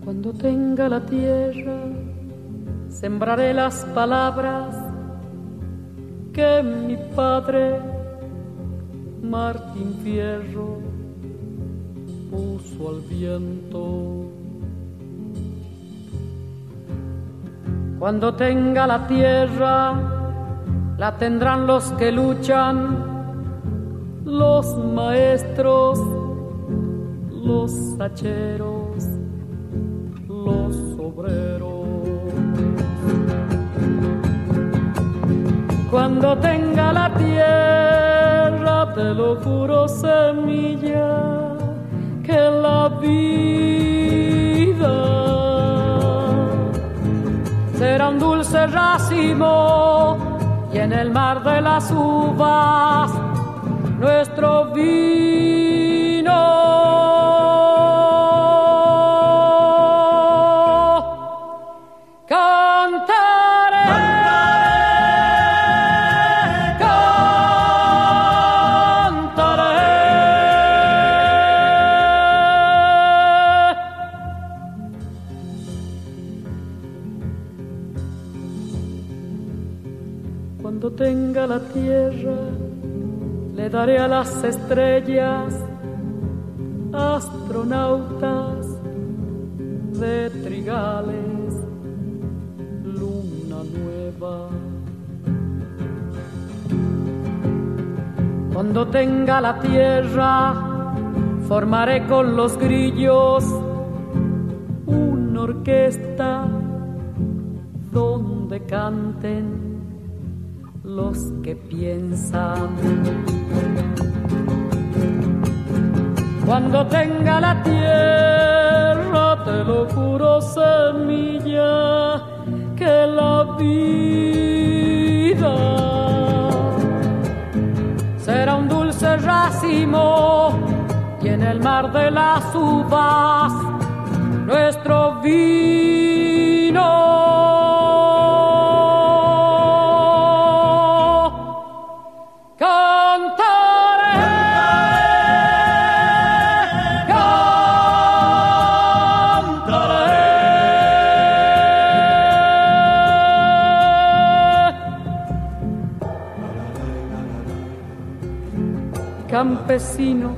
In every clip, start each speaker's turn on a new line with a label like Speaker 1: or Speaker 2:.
Speaker 1: Cuando tenga la tierra, sembraré las palabras que mi padre Martín Fierro puso al viento. Cuando tenga la tierra, la tendrán los que luchan, los maestros, los hacheros, los obreros. Cuando tenga la tierra, te lo juro, semilla, que la vida será un dulce racimo y en el mar de las uvas nuestro vino. Cuando tenga la tierra, le daré a las estrellas astronautas de trigales, luna nueva. Cuando tenga la tierra, formaré con los grillos una orquesta donde canten los que piensan. Cuando tenga la tierra, te lo juro, semilla, que la vida será un dulce racimo y en el mar de las uvas nuestro vino. Campesino,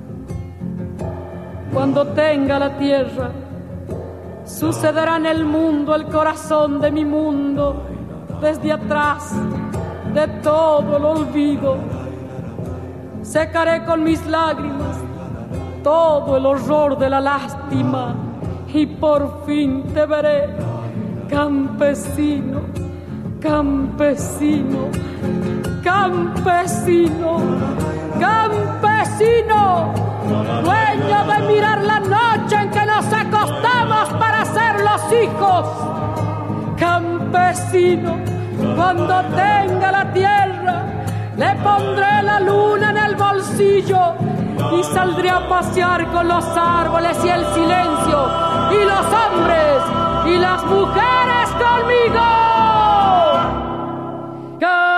Speaker 1: cuando tenga la tierra, sucederá en el mundo el corazón de mi mundo, desde atrás de todo el olvido. Secaré con mis lágrimas todo el horror de la lástima y por fin te veré, campesino, campesino, campesino, campesino, dueño de mirar la noche en que nos acostamos para ser los hijos. Campesino, cuando tenga la tierra, le pondré la luna en el bolsillo y saldré a pasear con los árboles y el silencio, y los hombres y las mujeres conmigo.